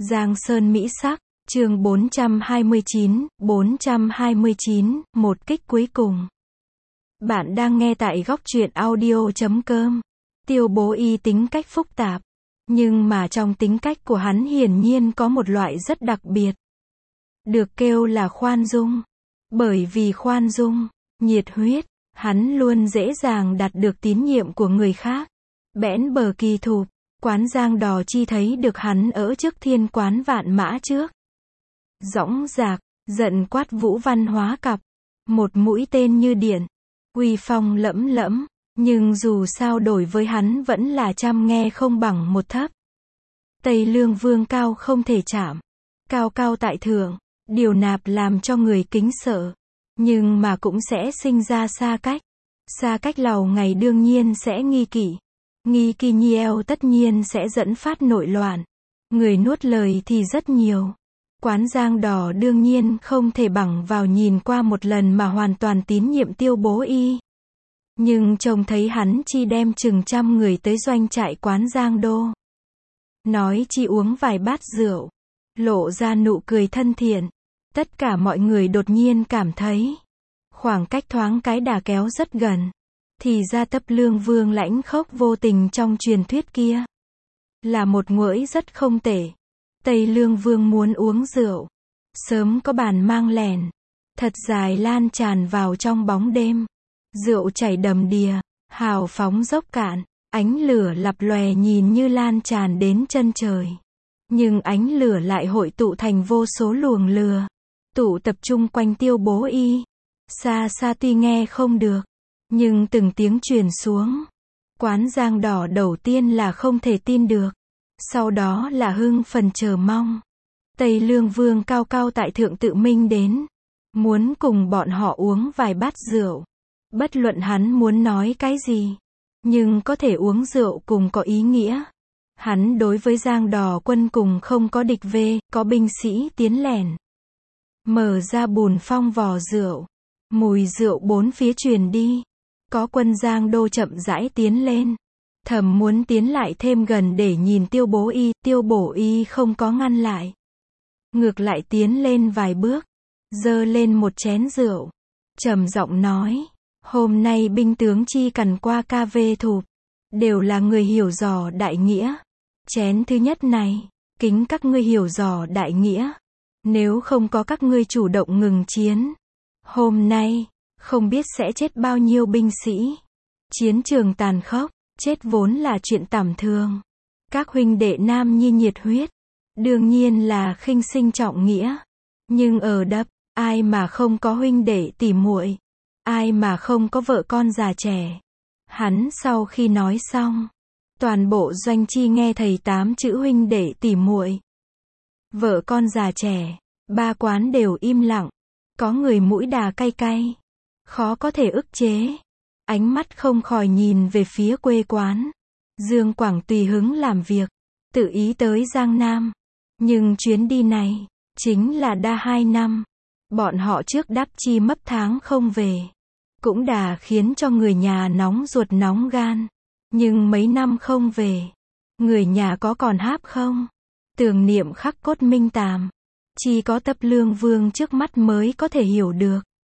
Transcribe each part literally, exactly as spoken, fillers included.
Giang Sơn Mỹ Sắc, chương bốn trăm hai mươi chín, bốn trăm hai mươi chín, một kích cuối cùng. Bạn đang nghe tại góc truyện audio chấm com. Tiêu Bố Y tính cách phức tạp, nhưng mà trong tính cách của hắn hiển nhiên có một loại rất đặc biệt. Được kêu là khoan dung. Bởi vì khoan dung, nhiệt huyết, hắn luôn dễ dàng đạt được tín nhiệm của người khác. Bẽn bờ kỳ thụp, quán Giang Đò chi thấy được hắn ở trước thiên quán Vạn Mã trước. Dõng dạc, giận quát Vũ Văn Hóa cặp. Một mũi tên như điện, uy phong lẫm lẫm, nhưng dù sao đổi với hắn vẫn là trăm nghe không bằng một thấp. Tây Lương Vương cao không thể chạm, cao cao tại thượng, điều nạp làm cho người kính sợ, nhưng mà cũng sẽ sinh ra xa cách. Xa cách lầu ngày đương nhiên sẽ nghi kỵ. Nghi kỳ nhiều tất nhiên sẽ dẫn phát nội loạn. Người nuốt lời thì rất nhiều. Quán Giang Đò đương nhiên không thể bằng vào nhìn qua một lần mà hoàn toàn tín nhiệm Tiêu Bố Y. Nhưng trông thấy hắn chi đem chừng trăm người tới doanh trại quán Giang Đô. Nói chi uống vài bát rượu. Lộ ra nụ cười thân thiện. Tất cả mọi người đột nhiên cảm thấy khoảng cách thoáng cái đã kéo rất gần. Thì ra Tấp Lương Vương lãnh khốc vô tình trong truyền thuyết kia là một ngũi rất không tệ. Tây Lương Vương muốn uống rượu, sớm có bàn mang lèn, thật dài lan tràn vào trong bóng đêm. Rượu chảy đầm đìa, hào phóng dốc cạn, ánh lửa lập lòe nhìn như lan tràn đến chân trời. Nhưng ánh lửa lại hội tụ thành vô số luồng lửa, tụ tập trung quanh Tiêu Bố Y. Xa xa tuy nghe không được, nhưng từng tiếng truyền xuống. Quán Giang Đò đầu tiên là không thể tin được, sau đó là hưng phần chờ mong. Tây Lương Vương cao cao tại thượng tự minh đến, muốn cùng bọn họ uống vài bát rượu. Bất luận hắn muốn nói cái gì, nhưng có thể uống rượu cùng có ý nghĩa. Hắn đối với Giang Đò quân cùng không có địch về, có binh sĩ tiến lẻn. Mở ra bùn phong vò rượu, mùi rượu bốn phía truyền đi. Có quân Giang Đô chậm rãi tiến lên, thầm muốn tiến lại thêm gần để nhìn Tiêu Bố Y. Tiêu Bố Y không có ngăn lại, ngược lại tiến lên vài bước, giơ lên một chén rượu, trầm giọng nói: hôm nay binh tướng chi cần qua ca vê thụp, đều là người hiểu dò đại nghĩa. Chén thứ nhất này, kính các ngươi hiểu dò đại nghĩa. Nếu không có các ngươi chủ động ngừng chiến, hôm nay không biết sẽ chết bao nhiêu binh sĩ. Chiến trường tàn khốc, chết vốn là chuyện tầm thường. Các huynh đệ nam nhi nhiệt huyết, đương nhiên là khinh sinh trọng nghĩa. Nhưng ở Đập, ai mà không có huynh đệ tỉ muội, ai mà không có vợ con già trẻ. Hắn sau khi nói xong, toàn bộ doanh chi nghe thầy tám chữ huynh đệ tỉ muội, vợ con già trẻ, ba quán đều im lặng. Có người mũi đà cay cay, khó có thể ức chế, ánh mắt không khỏi nhìn về phía quê quán. Dương Quảng tùy hứng làm việc, tự ý tới Giang Nam, nhưng chuyến đi này chính là đa hai năm. Bọn họ trước đắp chi mất tháng không về, cũng đã khiến cho người nhà nóng ruột nóng gan. Nhưng mấy năm không về, người nhà có còn háp không? Tưởng niệm khắc cốt minh tàm, chỉ có Tấp Lương Vương trước mắt mới có thể hiểu được.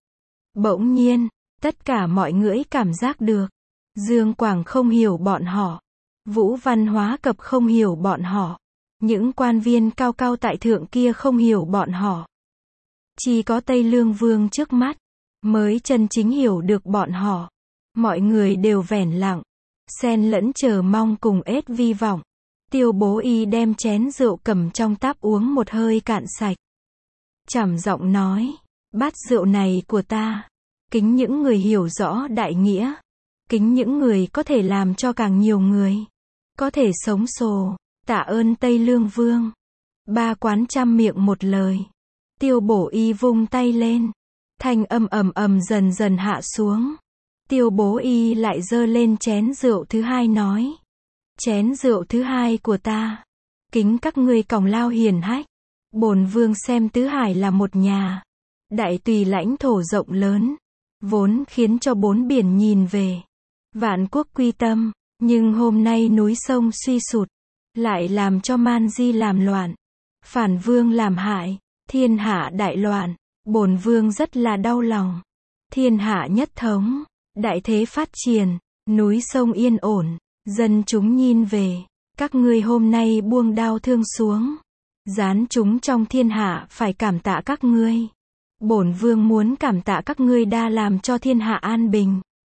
Bỗng nhiên, tất cả mọi người cảm giác được, Dương Quảng không hiểu bọn họ, Vũ Văn Hóa cập không hiểu bọn họ, những quan viên cao cao tại thượng kia không hiểu bọn họ. Chỉ có Tây Lương Vương trước mắt mới chân chính hiểu được bọn họ. Mọi người đều vẻn lặng, xen lẫn chờ mong cùng ết vi vọng. Tiêu Bố Y đem chén rượu cầm trong táp uống một hơi cạn sạch, trầm giọng nói: bát rượu này của ta, kính những người hiểu rõ đại nghĩa, kính những người có thể làm cho càng nhiều người có thể sống sồ. Tạ ơn Tây Lương Vương. Ba quán trăm miệng một lời. Tiêu Bố Y vung tay lên, thanh âm ầm ầm dần dần hạ xuống. Tiêu Bố Y lại giơ lên chén rượu thứ hai nói: chén rượu thứ hai của ta, kính các ngươi còng lao hiền hách. Bổn vương xem tứ hải là một nhà, đại tùy lãnh thổ rộng lớn, vốn khiến cho bốn biển nhìn về, vạn quốc quy tâm. Nhưng hôm nay núi sông suy sụt, lại làm cho man di làm loạn, Phản vương làm hại, thiên hạ đại loạn, bổn vương rất là đau lòng. Thiên hạ nhất thống, đại thế phát triển, núi sông yên ổn, dân chúng nhìn về, các ngươi hôm nay buông đao thương xuống, giáng chúng trong thiên hạ phải cảm tạ các ngươi. Bổn vương muốn cảm tạ các ngươi đã làm cho thiên hạ an bình,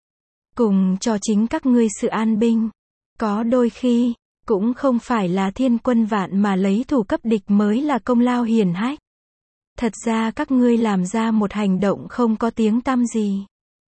cùng cho chính các ngươi sự an bình. Có đôi khi, cũng không phải là thiên quân vạn mà lấy thủ cấp địch mới là công lao hiển hách. Thật ra các ngươi làm ra một hành động không có tiếng tăm gì,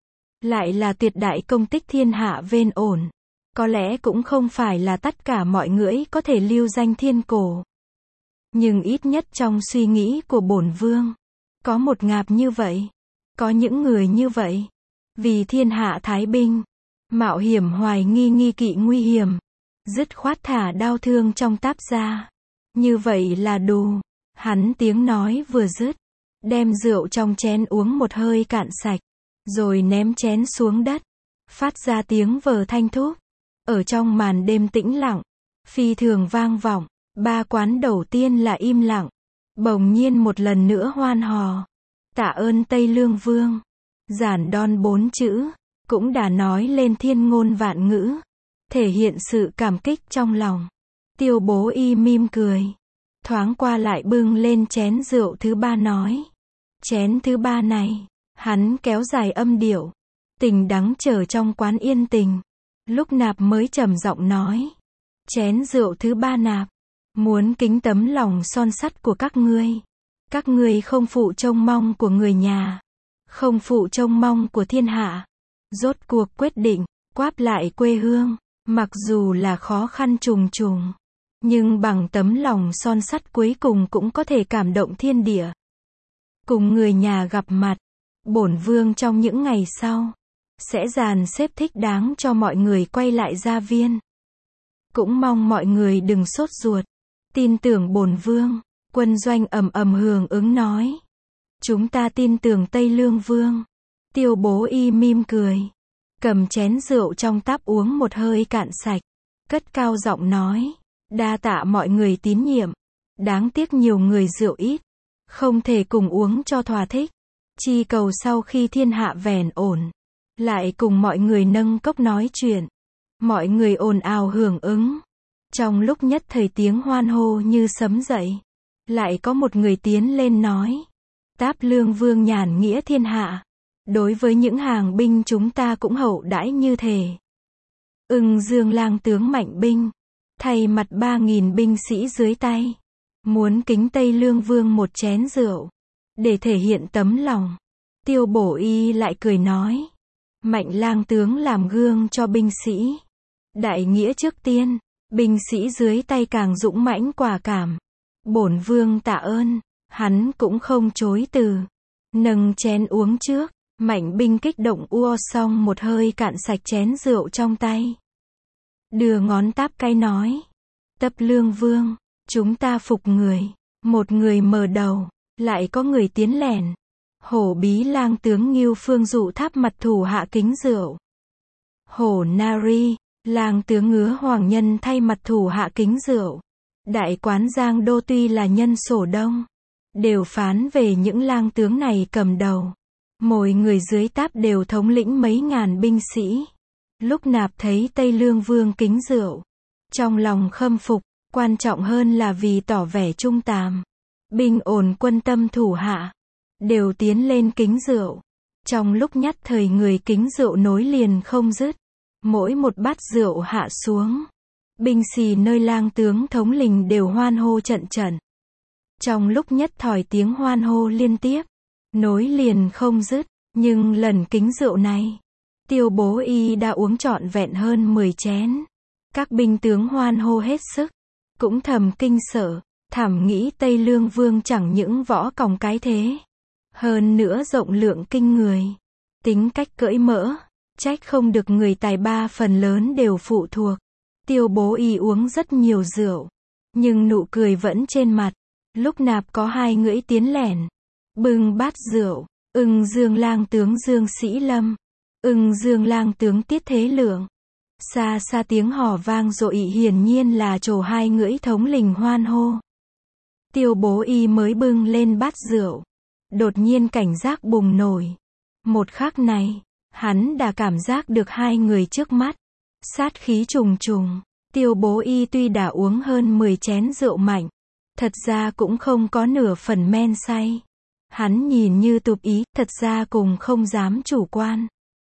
lại là tuyệt đại công tích thiên hạ vên ổn. Có lẽ cũng không phải là tất cả mọi người có thể lưu danh thiên cổ, nhưng ít nhất trong suy nghĩ của bổn vương, có một ngạp như vậy, có những người như vậy, vì thiên hạ thái bình, mạo hiểm hoài nghi nghi kỵ nguy hiểm, dứt khoát thả đau thương trong táp ra. Như vậy là đủ. Hắn tiếng nói vừa dứt, đem rượu trong chén uống một hơi cạn sạch, rồi ném chén xuống đất, phát ra tiếng vờ thanh thúc. Ở trong màn đêm tĩnh lặng, phi thường vang vọng, ba quán đầu tiên là im lặng, bỗng nhiên một lần nữa hoan hò. Tạ ơn Tây Lương Vương. Giản đon bốn chữ, cũng đã nói lên thiên ngôn vạn ngữ, thể hiện sự cảm kích trong lòng. Tiêu Bố Y mỉm cười, thoáng qua lại bưng lên chén rượu thứ ba nói. Chén thứ ba này, hắn kéo dài âm điệu, tình đắng chờ trong quán yên tình. Lúc nạp mới trầm giọng nói. Chén rượu thứ ba nạp, muốn kính tấm lòng son sắt của các ngươi. Các ngươi không phụ trông mong của người nhà, không phụ trông mong của thiên hạ. Rốt cuộc quyết định, quáp lại quê hương, mặc dù là khó khăn trùng trùng, nhưng bằng tấm lòng son sắt cuối cùng cũng có thể cảm động thiên địa. Cùng người nhà gặp mặt, bổn vương trong những ngày sau, sẽ dàn xếp thích đáng cho mọi người quay lại gia viên. Cũng mong mọi người đừng sốt ruột, tin tưởng bổn vương. Quân doanh ầm ầm hưởng ứng nói. Chúng ta tin tưởng Tây Lương Vương. Tiêu Bố Y mỉm cười, cầm chén rượu trong táp uống một hơi cạn sạch, cất cao giọng nói. Đa tạ mọi người tín nhiệm, đáng tiếc nhiều người rượu ít, không thể cùng uống cho thỏa thích. Chi cầu sau khi thiên hạ vẻn ổn, lại cùng mọi người nâng cốc nói chuyện. Mọi người ồn ào hưởng ứng. Trong lúc nhất thời tiếng hoan hô như sấm dậy, lại có một người tiến lên nói. Táp Lương Vương nhàn nghĩa thiên hạ, đối với những hàng binh chúng ta cũng hậu đãi như thể. Ưng Dương lang tướng mạnh binh, thay mặt ba nghìn binh sĩ dưới tay, muốn kính Tây Lương Vương một chén rượu, để thể hiện tấm lòng. Tiêu Bổ Y lại cười nói. Mạnh lang tướng làm gương cho binh sĩ. Đại nghĩa trước tiên, binh sĩ dưới tay càng dũng mãnh quả cảm. Bổn vương tạ ơn, hắn cũng không chối từ. Nâng chén uống trước, mạnh binh kích động ua xong một hơi cạn sạch chén rượu trong tay. Đưa ngón táp cái nói. Tấp Lương Vương, chúng ta phục người. Một người mở đầu, lại có người tiến lẻn. Hổ Bí lang tướng Ngưu Phương dụ tháp mặt thủ hạ kính rượu. Hổ Nari, lang tướng Ngứa Hoàng Nhân thay mặt thủ hạ kính rượu. Đại quán Giang Đô tuy là nhân sổ đông, đều phán về những lang tướng này cầm đầu. Mỗi người dưới táp đều thống lĩnh mấy ngàn binh sĩ. Lúc nạp thấy Tây Lương Vương kính rượu, trong lòng khâm phục, quan trọng hơn là vì tỏ vẻ trung tàm. Bình ổn quân tâm thủ hạ, đều tiến lên kính rượu. Trong lúc nhất thời người kính rượu nối liền không dứt. Mỗi một bát rượu hạ xuống, binh sĩ nơi lang tướng thống lĩnh đều hoan hô trận trận. Trong lúc nhất thời tiếng hoan hô liên tiếp, nối liền không dứt. Nhưng lần kính rượu này, Tiêu Bố Y đã uống trọn vẹn hơn mười chén. Các binh tướng hoan hô hết sức, cũng thầm kinh sợ, thầm nghĩ Tây Lương Vương chẳng những võ còng cái thế, hơn nữa rộng lượng kinh người, tính cách cởi mở, trách không được người tài ba phần lớn đều phụ thuộc. Tiêu Bố Y uống rất nhiều rượu, nhưng nụ cười vẫn trên mặt. Lúc nạp có hai ngưỡi tiến lẻn, bưng bát rượu. Ưng Dương lang tướng Dương Sĩ Lâm, Ưng Dương lang tướng Tiết Thế Lượng. Xa xa tiếng hò vang dội hiển nhiên là trổ hai ngưỡi thống lĩnh hoan hô. Tiêu Bố Y mới bưng lên bát rượu. Đột nhiên cảnh giác bùng nổi. Một khắc này, hắn đã cảm giác được hai người trước mắt. Sát khí trùng trùng. Tiêu Bố Y tuy đã uống hơn mười chén rượu mạnh, thật ra cũng không có nửa phần men say. Hắn nhìn như tụp ý, thật ra cùng không dám chủ quan.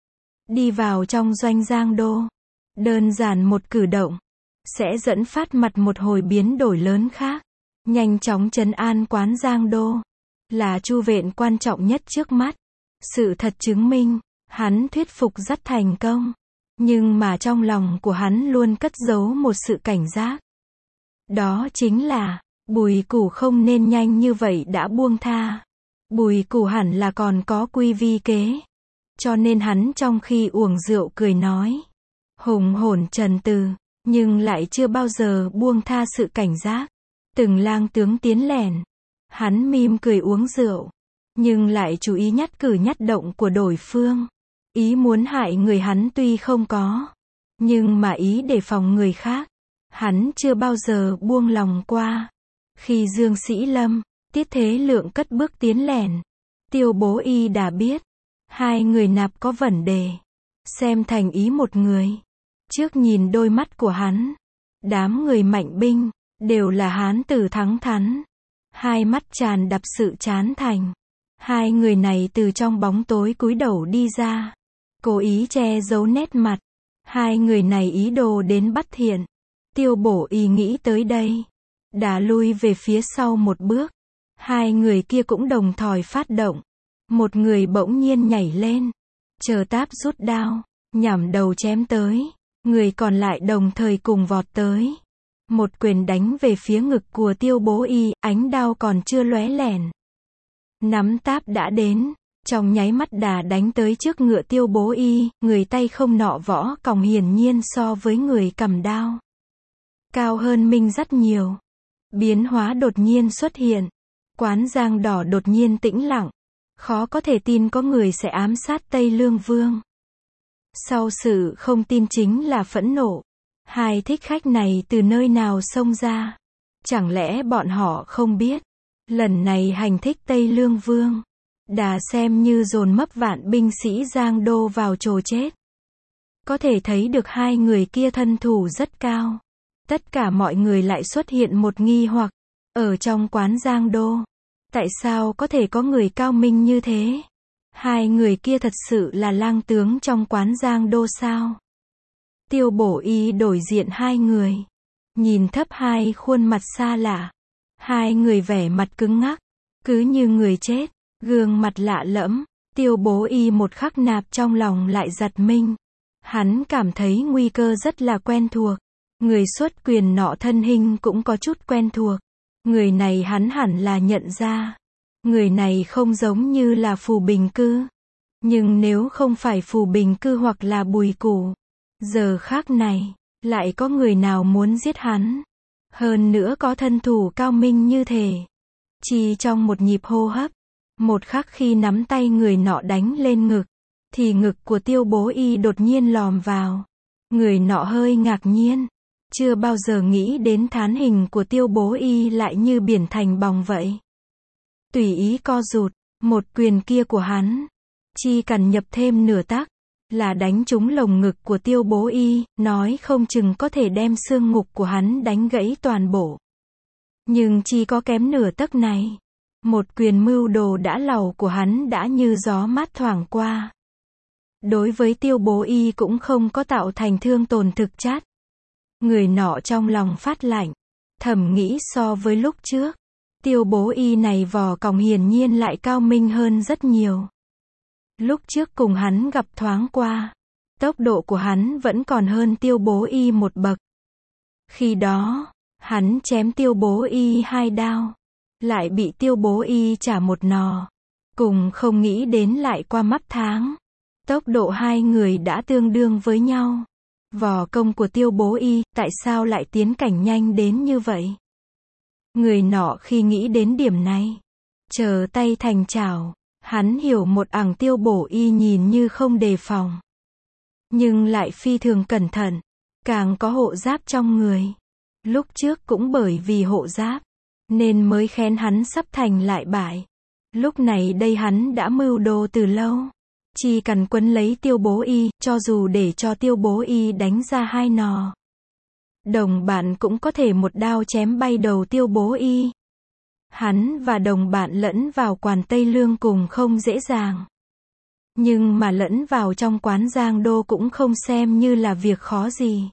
Đi vào trong doanh Giang Đô. Đơn giản một cử động, sẽ dẫn phát mặt một hồi biến đổi lớn khác. Nhanh chóng trấn an quán Giang Đô. Là chu vệ quan trọng nhất trước mắt. Sự thật chứng minh, hắn thuyết phục rất thành công. Nhưng mà trong lòng của hắn luôn cất giấu một sự cảnh giác. Đó chính là, Bùi Củ không nên nhanh như vậy đã buông tha. Bùi Củ hẳn là còn có quy vi kế. Cho nên hắn trong khi uống rượu cười nói. Hùng hồn trần từ, nhưng lại chưa bao giờ buông tha sự cảnh giác. Từng lang tướng tiến lèn. Hắn mỉm cười uống rượu. Nhưng lại chú ý nhất cử nhất động của đối phương. Ý muốn hại người hắn tuy không có. Nhưng mà ý để phòng người khác. Hắn chưa bao giờ buông lòng qua. Khi Dương Sĩ Lâm, Tiết Thế Lượng cất bước tiến lèn. Tiêu Bố Y đã biết. Hai người nạp có vấn đề. Xem thành ý một người. Trước nhìn đôi mắt của hắn. Đám người mạnh binh, đều là hán tử thắng thắn. Hai mắt tràn đập sự chán thành. Hai người này từ trong bóng tối cúi đầu đi ra. Cố ý che giấu nét mặt. Hai người này ý đồ đến bắt Thiện. Tiêu Bổ Y nghĩ tới đây. Đã lui về phía sau một bước. Hai người kia cũng đồng thời phát động. Một người bỗng nhiên nhảy lên. Chờ táp rút đao. Nhằm đầu chém tới. Người còn lại đồng thời cùng vọt tới. Một quyền đánh về phía ngực của Tiêu Bố Y. Ánh đao còn chưa lóe lẻn. Nắm táp đã đến. Trong nháy mắt đã đánh tới trước ngựa Tiêu Bố Y. Người tay không nọ võ còng hiển nhiên so với người cầm đao cao hơn mình rất nhiều. Biến hóa đột nhiên xuất hiện. Quán Giang Đỏ đột nhiên tĩnh lặng. Khó có thể tin có người sẽ ám sát Tây Lương Vương. Sau sự không tin chính là phẫn nộ. Hai thích khách này từ nơi nào xông ra? Chẳng lẽ bọn họ không biết? Lần này hành thích Tây Lương Vương. Đã xem như dồn mấp vạn binh sĩ Giang Đô vào chồ chết. Có thể thấy được hai người kia thân thủ rất cao. Tất cả mọi người lại xuất hiện một nghi hoặc. Ở trong quán Giang Đô. Tại sao có thể có người cao minh như thế? Hai người kia thật sự là lang tướng trong quán Giang Đô sao? Tiêu Bổ Y đổi diện hai người. Nhìn thấp hai khuôn mặt xa lạ. Hai người vẻ mặt cứng ngắc. Cứ như người chết. Gương mặt lạ lẫm. Tiêu Bố Y một khắc nạp trong lòng lại giật mình. Hắn cảm thấy nguy cơ rất là quen thuộc. Người xuất quyền nọ thân hình cũng có chút quen thuộc. Người này hắn hẳn là nhận ra. Người này không giống như là Phù Bình Cư. Nhưng nếu không phải Phù Bình Cư hoặc là Bùi Củ, giờ khác này, lại có người nào muốn giết hắn. Hơn nữa có thân thủ cao minh như thế. Chỉ trong một nhịp hô hấp, một khắc khi nắm tay người nọ đánh lên ngực, thì ngực của Tiêu Bố Y đột nhiên lòm vào. Người nọ hơi ngạc nhiên. Chưa bao giờ nghĩ đến thán hình của Tiêu Bố Y lại như biển thành bòng vậy. Tùy ý co rụt, một quyền kia của hắn. Chỉ cần nhập thêm nửa tắc, là đánh trúng lồng ngực của Tiêu Bố Y, nói không chừng có thể đem xương ngực của hắn đánh gãy toàn bộ. Nhưng chỉ có kém nửa tấc này. Một quyền mưu đồ đã lầu của hắn đã như gió mát thoảng qua. Đối với Tiêu Bố Y cũng không có tạo thành thương tổn thực chất. Người nọ trong lòng phát lạnh. Thầm nghĩ so với lúc trước. Tiêu Bố Y này vò còng hiển nhiên lại cao minh hơn rất nhiều. Lúc trước cùng hắn gặp thoáng qua. Tốc độ của hắn vẫn còn hơn Tiêu Bố Y một bậc. Khi đó, hắn chém Tiêu Bố Y hai đao. Lại bị Tiêu Bố Y trả một nò. Cùng không nghĩ đến lại qua mắt tháng. Tốc độ hai người đã tương đương với nhau. Vò công của Tiêu Bố Y, tại sao lại tiến cảnh nhanh đến như vậy? Người nọ khi nghĩ đến điểm này, chờ tay thành chảo, hắn hiểu một ằng Tiêu Bố Y nhìn như không đề phòng. Nhưng lại phi thường cẩn thận, càng có hộ giáp trong người. Lúc trước cũng bởi vì hộ giáp, nên mới khen hắn sắp thành lại bại. Lúc này đây hắn đã mưu đồ từ lâu. Chỉ cần quấn lấy Tiêu Bố Y, cho dù để cho Tiêu Bố Y đánh ra hai nò. Đồng bạn cũng có thể một đao chém bay đầu Tiêu Bố Y. Hắn và đồng bạn lẫn vào quán Tây Lương cùng không dễ dàng. Nhưng mà lẫn vào trong quán Giang Đô cũng không xem như là việc khó gì.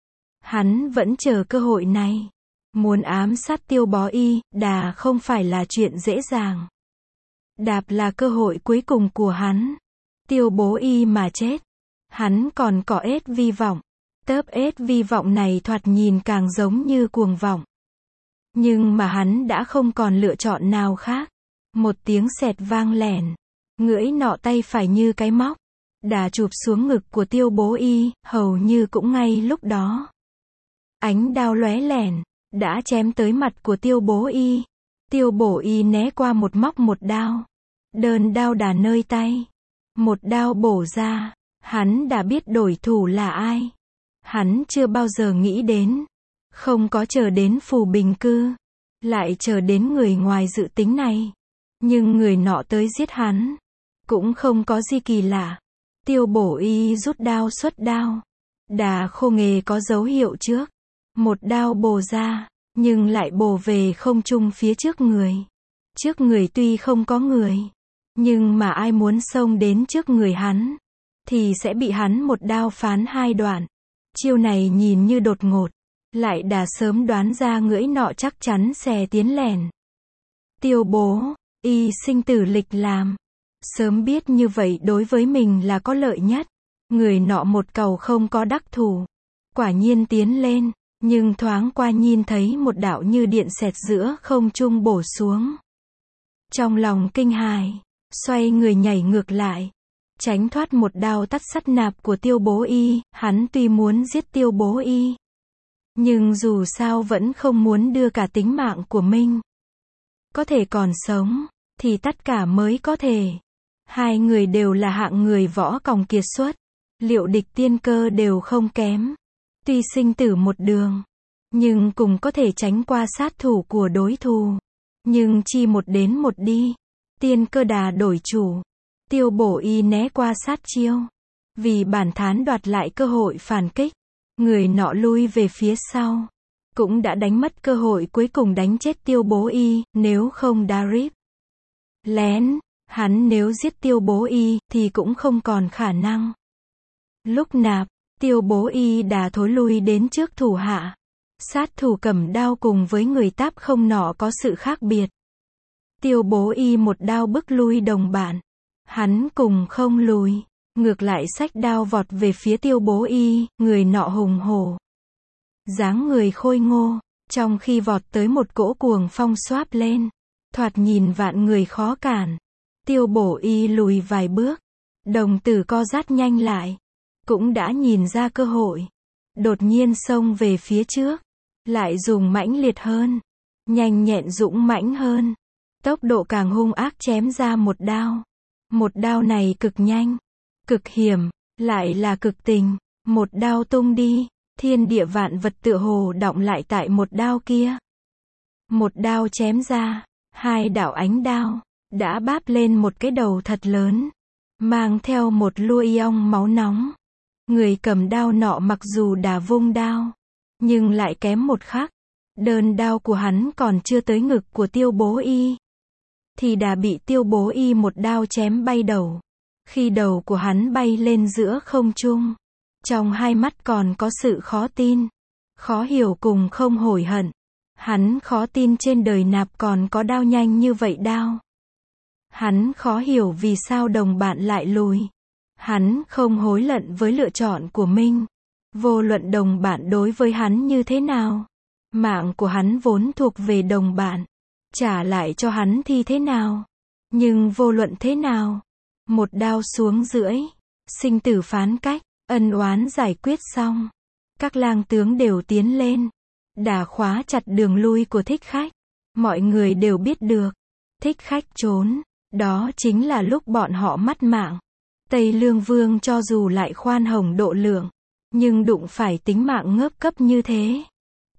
Hắn vẫn chờ cơ hội này. Muốn ám sát Tiêu Bó Y, đà không phải là chuyện dễ dàng. Đạp là cơ hội cuối cùng của hắn. Tiêu Bố Y mà chết. Hắn còn có ết vi vọng. Tớp ết vi vọng này thoạt nhìn càng giống như cuồng vọng. Nhưng mà hắn đã không còn lựa chọn nào khác. Một tiếng sẹt vang lẻn. Ngưỡi nọ tay phải như cái móc. Đà chụp xuống ngực của Tiêu Bố Y, hầu như cũng ngay lúc đó. Ánh đao lóe lẻn, đã chém tới mặt của Tiêu Bố Y. Tiêu Bố Y né qua một móc một đao. Đơn đao đà nơi tay. Một đao bổ ra. Hắn đã biết đổi thủ là ai. Hắn chưa bao giờ nghĩ đến. Không có chờ đến Phù Bình Cư. Lại chờ đến người ngoài dự tính này. Nhưng người nọ tới giết hắn. Cũng không có gì kỳ lạ. Tiêu Bố Y rút đao xuất đao. Đà khô nghề có dấu hiệu trước. Một đao bổ ra. Nhưng lại bổ về không trung phía trước người. Trước người tuy không có người. Nhưng mà ai muốn xông đến trước người hắn. Thì sẽ bị hắn một đao phán hai đoạn. Chiêu này nhìn như đột ngột. Lại đã sớm đoán ra ngưỡi nọ chắc chắn sẽ tiến lẻn. Tiêu Bố Y sinh tử lịch làm. Sớm biết như vậy đối với mình là có lợi nhất. Người nọ một cầu không có đắc thủ. Quả nhiên tiến lên. Nhưng thoáng qua nhìn thấy một đạo như điện xẹt giữa không trung bổ xuống. Trong lòng kinh hài. Xoay người nhảy ngược lại. Tránh thoát một đao tắt sắt nạp của Tiêu Bố Y. Hắn tuy muốn giết Tiêu Bố Y. Nhưng dù sao vẫn không muốn đưa cả tính mạng của mình. Có thể còn sống. Thì tất cả mới có thể. Hai người đều là hạng người võ còng kiệt xuất. Liệu địch tiên cơ đều không kém. Tuy sinh tử một đường. Nhưng cùng có thể tránh qua sát thủ của đối thủ. Nhưng chi một đến một đi. Tiên cơ đà đổi chủ. Tiêu Bố Y né qua sát chiêu. Vì bản thán đoạt lại cơ hội phản kích. Người nọ lui về phía sau. Cũng đã đánh mất cơ hội cuối cùng đánh chết Tiêu Bố Y. Nếu không đá rip. Lén. Hắn nếu giết Tiêu Bố Y thì cũng không còn khả năng. Lúc nạp. Tiêu Bố Y đã thối lui đến trước thủ hạ. Sát thủ cầm đao cùng với người táp không nọ có sự khác biệt. Tiêu Bố Y một đao bức lui đồng bạn. Hắn cùng không lùi. Ngược lại xách đao vọt về phía Tiêu Bố Y, người nọ hùng hổ. Dáng người khôi ngô. Trong khi vọt tới một cỗ cuồng phong xoáp lên. Thoạt nhìn vạn người khó cản. Tiêu Bố Y lùi vài bước. Đồng tử co rát nhanh lại. Cũng đã nhìn ra cơ hội. Đột nhiên xông về phía trước. Lại dùng mãnh liệt hơn. Nhanh nhẹn dũng mãnh hơn. Tốc độ càng hung ác chém ra một đao. Một đao này cực nhanh. Cực hiểm. Lại là cực tình. Một đao tung đi. Thiên địa vạn vật tựa hồ đọng lại tại một đao kia. Một đao chém ra. Hai đạo ánh đao. Đã báp lên một cái đầu thật lớn. Mang theo một lua iong máu nóng. Người cầm đao nọ mặc dù đã vung đao. Nhưng lại kém một khắc. Đơn đao của hắn còn chưa tới ngực của Tiêu Bố Y. Thì đã bị Tiêu Bố Y một đao chém bay đầu. Khi đầu của hắn bay lên giữa không trung. Trong hai mắt còn có sự khó tin. Khó hiểu cùng không hối hận. Hắn khó tin trên đời nạp còn có đao nhanh như vậy đao. Hắn khó hiểu vì sao đồng bạn lại lùi. Hắn không hối hận với lựa chọn của mình. Vô luận đồng bạn đối với hắn như thế nào. Mạng của hắn vốn thuộc về đồng bạn. Trả lại cho hắn thì thế nào. Nhưng vô luận thế nào. Một đao xuống rưỡi. Sinh tử phán cách. Ân oán giải quyết xong. Các lang tướng đều tiến lên. Đã khóa chặt đường lui của Thích Khách. Mọi người đều biết được. Thích Khách trốn. Đó chính là lúc bọn họ mất mạng. Tây Lương Vương cho dù lại khoan hồng độ lượng. Nhưng đụng phải tính mạng ngớp cấp như thế.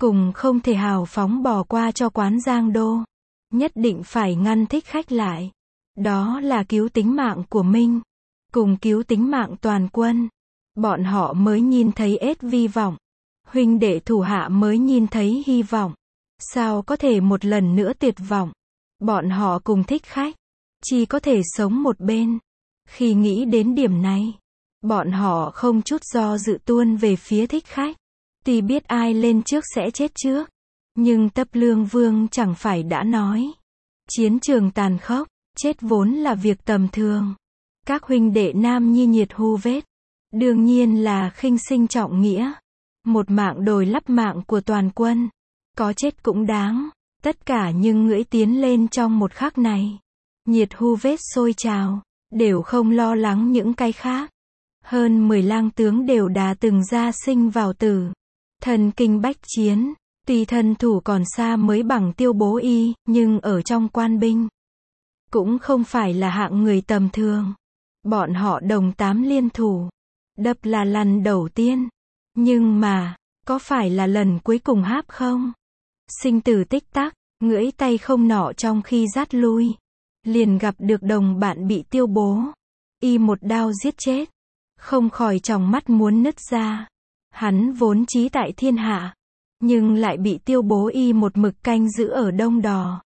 cùng không thể hào phóng bỏ qua cho quán Giang Đô. Nhất định phải ngăn thích khách lại. Đó là cứu tính mạng của Minh, cùng cứu tính mạng toàn quân. Bọn họ mới nhìn thấy ết vi vọng. Huynh đệ thủ hạ mới nhìn thấy hy vọng. Sao có thể một lần nữa tuyệt vọng? Bọn họ cùng thích khách, chỉ có thể sống một bên. Khi nghĩ đến điểm này, bọn họ không chút do dự tuôn về phía thích khách. Tuy biết ai lên trước sẽ chết trước, nhưng Tấp Lương Vương chẳng phải đã nói. Chiến trường tàn khốc, chết vốn là việc tầm thường. Các huynh đệ Nam Nhi nhiệt hu vết. Đương nhiên là khinh sinh trọng nghĩa. Một mạng đổi lắp mạng của toàn quân. Có chết cũng đáng. Tất cả nhưng ngưỡi tiến lên trong một khắc này. Nhiệt hu vết sôi trào. Đều không lo lắng những cái khác. Hơn mười lang tướng đều đã từng ra sinh vào tử. Thần kinh bách chiến. Tuy thân thủ còn xa mới bằng Tiêu Bố Y, nhưng ở trong quan binh cũng không phải là hạng người tầm thường. Bọn họ đồng tám liên thủ. Đập là lần đầu tiên. Nhưng mà, có phải là lần cuối cùng háp không? Sinh tử tích tắc, ngưỡi tay không nọ trong khi dắt lui. Liền gặp được đồng bạn bị Tiêu Bố Y một đao giết chết. Không khỏi tròng mắt muốn nứt ra. Hắn vốn chí tại thiên hạ, nhưng lại bị Tiêu Bố Y một mực canh giữ ở Đông Đò.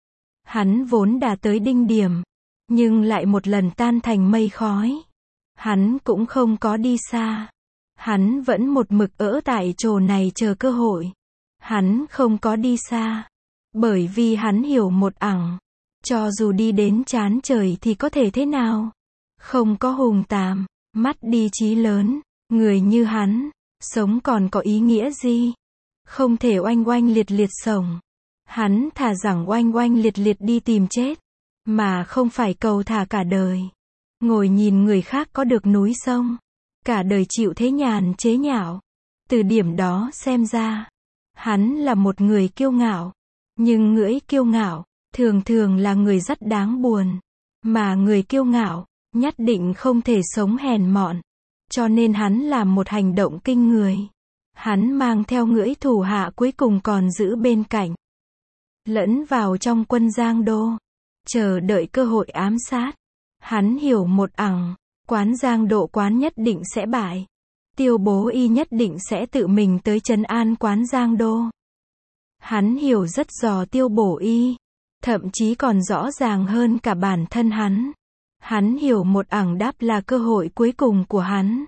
Hắn vốn đã tới đinh điểm, nhưng lại một lần tan thành mây khói. Hắn cũng không có đi xa. Hắn vẫn một mực ở tại chỗ này chờ cơ hội. Hắn không có đi xa, bởi vì hắn hiểu một ẳng. Cho dù đi đến chán trời thì có thể thế nào? Không có hùng tàm, mắt đi chí lớn, người như hắn, sống còn có ý nghĩa gì? Không thể oanh oanh liệt liệt sống. Hắn thà rằng oanh oanh liệt liệt đi tìm chết, mà không phải cầu thả cả đời. Ngồi nhìn người khác có được núi sông, cả đời chịu thế nhàn chế nhạo. Từ điểm đó xem ra, hắn là một người kiêu ngạo. Nhưng ngưỡi kiêu ngạo, thường thường là người rất đáng buồn. Mà người kiêu ngạo, nhất định không thể sống hèn mọn. Cho nên hắn làm một hành động kinh người. Hắn mang theo ngưỡi thủ hạ cuối cùng còn giữ bên cạnh. Lẫn vào trong quân Giang Đô. Chờ đợi cơ hội ám sát. Hắn hiểu một ẳng. Quán Giang Độ quán nhất định sẽ bại. Tiêu Bố Y nhất định sẽ tự mình tới trấn an quán Giang Đô. Hắn hiểu rất rõ Tiêu Bố Y. Thậm chí còn rõ ràng hơn cả bản thân hắn. Hắn hiểu một ẳng đáp là cơ hội cuối cùng của hắn.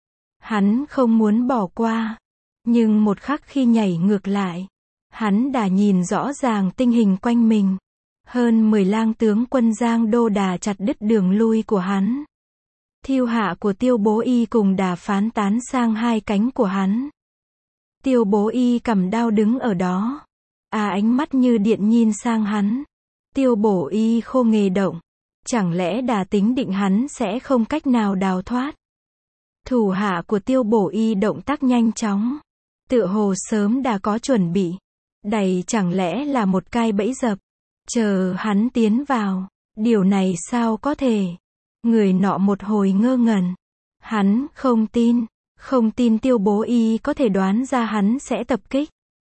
Hắn không muốn bỏ qua. Nhưng một khắc khi nhảy ngược lại, hắn đã nhìn rõ ràng tình hình quanh mình. Hơn mười lang tướng quân Giang Đô đã chặt đứt đường lui của hắn. Thiêu hạ của Tiêu Bố Y cùng đã phán tán sang hai cánh của hắn. Tiêu Bố Y cầm đao đứng ở đó. À ánh mắt như điện nhìn sang hắn. Tiêu Bố Y khô nghề động. Chẳng lẽ đã tính định hắn sẽ không cách nào đào thoát? Thủ hạ của Tiêu Bố Y động tác nhanh chóng. Tựa hồ sớm đã có chuẩn bị. Đây chẳng lẽ là một cái bẫy dập. Chờ hắn tiến vào. Điều này sao có thể? Người nọ một hồi ngơ ngẩn. Hắn không tin. Không tin Tiêu Bố Y có thể đoán ra hắn sẽ tập kích.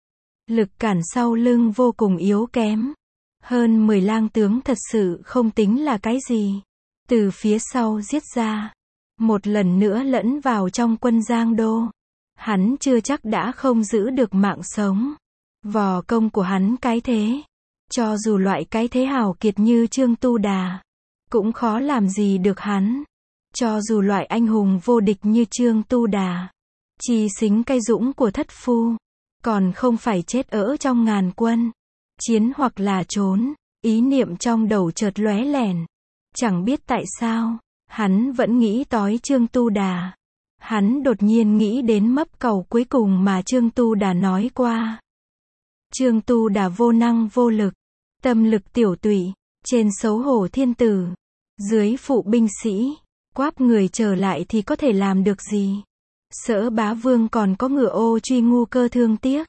Lực cản sau lưng vô cùng yếu kém. Hơn mười lang tướng thật sự không tính là cái gì. Từ phía sau giết ra. Một lần nữa lẫn vào trong quân Giang Đô. Hắn chưa chắc đã không giữ được mạng sống. Vò công của hắn cái thế. Cho dù loại cái thế hào kiệt như Trương Tu Đà, cũng khó làm gì được hắn. Cho dù loại anh hùng vô địch như Trương Tu Đà, chỉ xính cái dũng của thất phu, còn không phải chết ở trong ngàn quân. Chiến hoặc là trốn, ý niệm trong đầu chợt lóe lẻn. Chẳng biết tại sao, hắn vẫn nghĩ tới Trương Tu Đà. Hắn đột nhiên nghĩ đến mấp cầu cuối cùng mà Trương Tu Đà nói qua. Trương Tu Đà vô năng vô lực, tâm lực tiểu tụy, trên xấu hổ thiên tử, dưới phụ binh sĩ, quáp người trở lại thì có thể làm được gì? Sở Bá Vương còn có ngựa ô truy ngu cơ thương tiếc.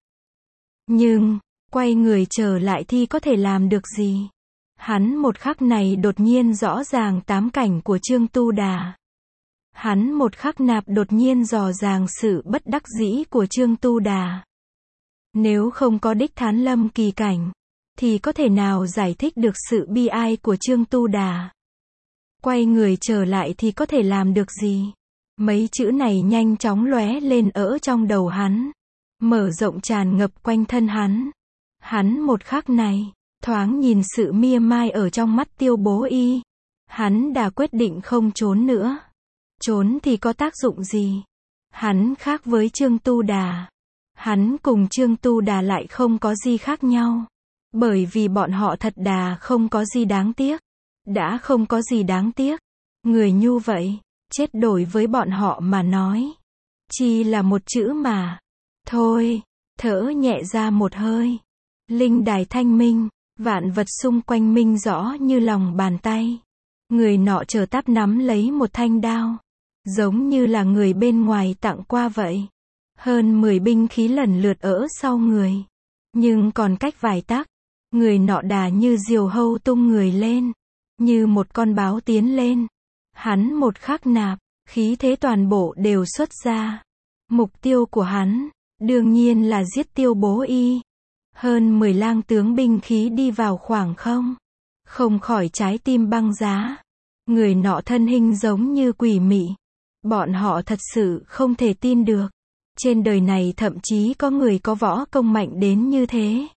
Nhưng, quay người trở lại thì có thể làm được gì? Hắn một khắc này đột nhiên rõ ràng tám cảnh của Trương Tu Đà. Hắn một khắc nạp đột nhiên dò ràng sự bất đắc dĩ của Trương Tu Đà. Nếu không có đích Thán Lâm kỳ cảnh, thì có thể nào giải thích được sự bi ai của Trương Tu Đà? Quay người trở lại thì có thể làm được gì? Mấy chữ này nhanh chóng lóe lên ở trong đầu hắn, mở rộng tràn ngập quanh thân hắn. Hắn một khắc này, thoáng nhìn sự mia mai ở trong mắt Tiêu Bố Y. Hắn đã quyết định không trốn nữa. Trốn thì có tác dụng gì? Hắn khác với Trương Tu Đà. Hắn cùng Trương Tu Đà lại không có gì khác nhau. Bởi vì bọn họ thật đà không có gì đáng tiếc. Đã không có gì đáng tiếc. Người nhu vậy, chết đổi với bọn họ mà nói. Chỉ là một chữ mà. Thôi, thở nhẹ ra một hơi. Linh đài thanh minh, vạn vật xung quanh minh rõ như lòng bàn tay. Người nọ chờ táp nắm lấy một thanh đao. Giống như là người bên ngoài tặng qua vậy. Hơn mười binh khí lần lượt ở sau người. Nhưng còn cách vài tắc, người nọ đà như diều hâu tung người lên. Như một con báo tiến lên. Hắn một khắc nạp, khí thế toàn bộ đều xuất ra. Mục tiêu của hắn, đương nhiên là giết Tiêu Bố Y. Hơn mười lang tướng binh khí đi vào khoảng không. Không khỏi trái tim băng giá. Người nọ thân hình giống như quỷ mị. Bọn họ thật sự không thể tin được. Trên đời này thậm chí có người có võ công mạnh đến như thế.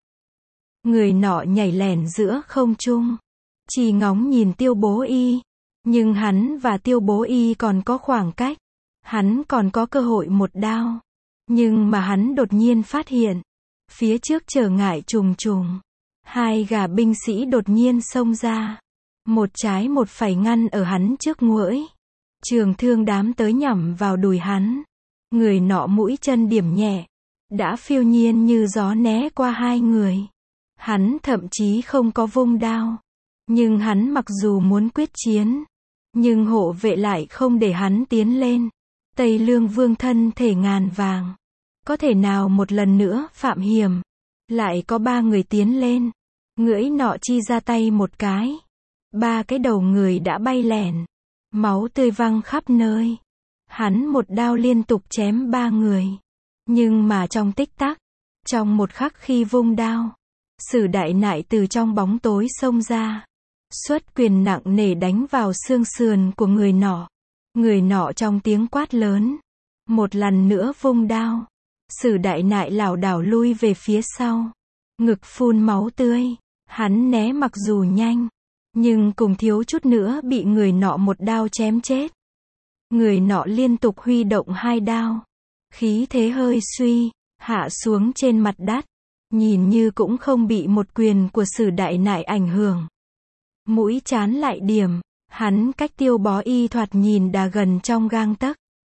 Người nọ nhảy lẻn giữa không trung. Chỉ ngóng nhìn Tiêu Bố Y. Nhưng hắn và Tiêu Bố Y còn có khoảng cách. Hắn còn có cơ hội một đao. Nhưng mà hắn đột nhiên phát hiện. Phía trước trở ngại trùng trùng. Hai gã binh sĩ đột nhiên xông ra. Một trái một phải ngăn ở hắn trước nguỡi. Trường thương đám tới nhắm vào đùi hắn. Người nọ mũi chân điểm nhẹ. Đã phiêu nhiên như gió né qua hai người. Hắn thậm chí không có vung đao. Nhưng hắn mặc dù muốn quyết chiến. Nhưng hộ vệ lại không để hắn tiến lên. Tây Lương Vương thân thể ngàn vàng. Có thể nào một lần nữa phạm hiểm. Lại có ba người tiến lên. Ngưỡi nọ chi ra tay một cái. Ba cái đầu người đã bay lẻn. Máu tươi văng khắp nơi. Hắn một đao liên tục chém ba người. Nhưng mà trong tích tắc. Trong một khắc khi vung đao. Sử Đại Nại từ trong bóng tối xông ra. Xuất quyền nặng nề đánh vào xương sườn của người nọ. Người nọ trong tiếng quát lớn. Một lần nữa vung đao. Sử Đại Nại lảo đảo lui về phía sau. Ngực phun máu tươi. Hắn né mặc dù nhanh. Nhưng cùng thiếu chút nữa bị người nọ một đao chém chết. Người nọ liên tục huy động hai đao. Khí thế hơi suy. Hạ xuống trên mặt đất. Nhìn như cũng không bị một quyền của Sử Đại Nại ảnh hưởng. Mũi chán lại điểm. Hắn cách Tiêu Bó Y thoạt nhìn đã gần trong gang tấc.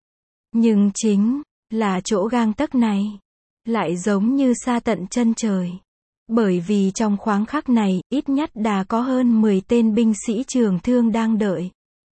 Nhưng chính là chỗ gang tấc này. Lại giống như xa tận chân trời. Bởi vì trong khoáng khắc này, ít nhất đã có hơn mười tên binh sĩ trường thương đang đợi.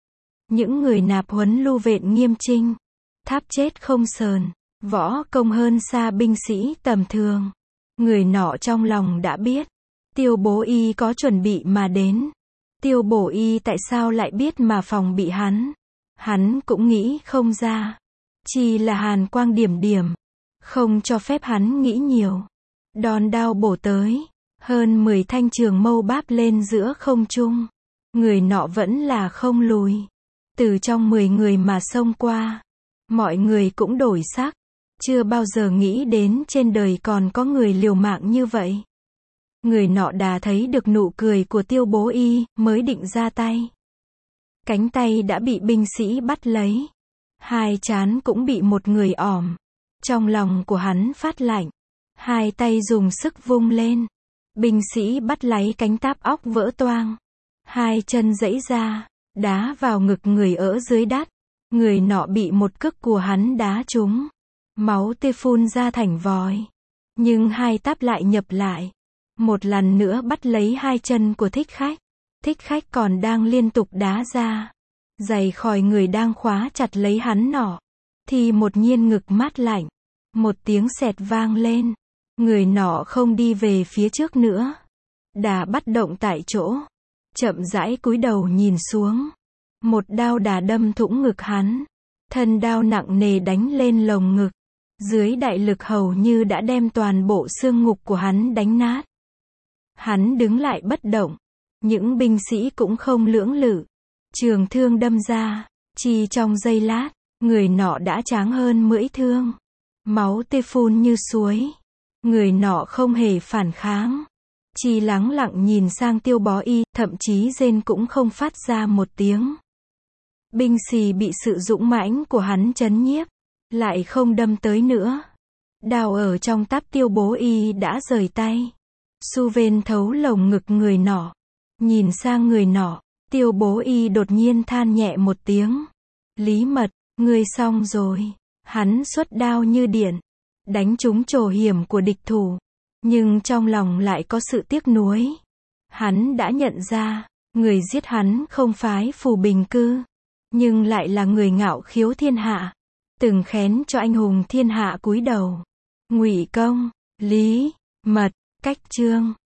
Những người nạp huấn lưu vệ nghiêm chinh. Tháp chết không sờn. Võ công hơn xa binh sĩ tầm thường. Người nọ trong lòng đã biết. Tiêu Bố Y có chuẩn bị mà đến. Tiêu Bố Y tại sao lại biết mà phòng bị hắn. Hắn cũng nghĩ không ra. Chỉ là hàn quang điểm điểm. Không cho phép hắn nghĩ nhiều. Đòn đao bổ tới. Hơn mười thanh trường mâu báp lên giữa không trung. Người nọ vẫn là không lùi. Từ trong mười người mà xông qua. Mọi người cũng đổi sắc. Chưa bao giờ nghĩ đến trên đời còn có người liều mạng như vậy. Người nọ đã thấy được nụ cười của Tiêu Bố Y, mới định ra tay. Cánh tay đã bị binh sĩ bắt lấy. Hai trán cũng bị một người ỏm. Trong lòng của hắn phát lạnh. Hai tay dùng sức vung lên. Binh sĩ bắt lấy cánh táp óc vỡ toang. Hai chân giãy ra, đá vào ngực người ở dưới đất. Người nọ bị một cước của hắn đá trúng. Máu tươi phun ra thành vòi. Nhưng hai táp lại nhập lại. Một lần nữa bắt lấy hai chân của thích khách. Thích khách còn đang liên tục đá ra. Giày khỏi người đang khóa chặt lấy hắn nọ. Thì một nhiên ngực mát lạnh. Một tiếng xẹt vang lên. Người nọ không đi về phía trước nữa. Đã bắt động tại chỗ. Chậm rãi cúi đầu nhìn xuống. Một đao đã đâm thủng ngực hắn. Thân đao nặng nề đánh lên lồng ngực. Dưới đại lực hầu như đã đem toàn bộ xương ngục của hắn đánh nát. Hắn đứng lại bất động. Những binh sĩ cũng không lưỡng lự. Trường thương đâm ra. Chỉ trong giây lát, người nọ đã tráng hơn mưỡi thương. Máu tê phun như suối. Người nọ không hề phản kháng. Chỉ lắng lặng nhìn sang Tiêu Bó Y, thậm chí rên cũng không phát ra một tiếng. Binh sĩ bị sự dũng mãnh của hắn chấn nhiếp, lại không đâm tới nữa. Đao ở trong táp Tiêu Bố Y đã rời tay. Su Vên thấu lồng ngực người nọ. Nhìn sang người nọ, Tiêu Bố Y đột nhiên than nhẹ một tiếng. Lý Mật, ngươi xong rồi. Hắn xuất đao như điện, đánh trúng trổ hiểm của địch thủ. Nhưng trong lòng lại có sự tiếc nuối. Hắn đã nhận ra, người giết hắn không phái Phù Bình Cư, nhưng lại là người ngạo khiếu thiên hạ, từng khén cho anh hùng thiên hạ cúi đầu. Ngụy Công, Lý Mật, Cách Chương.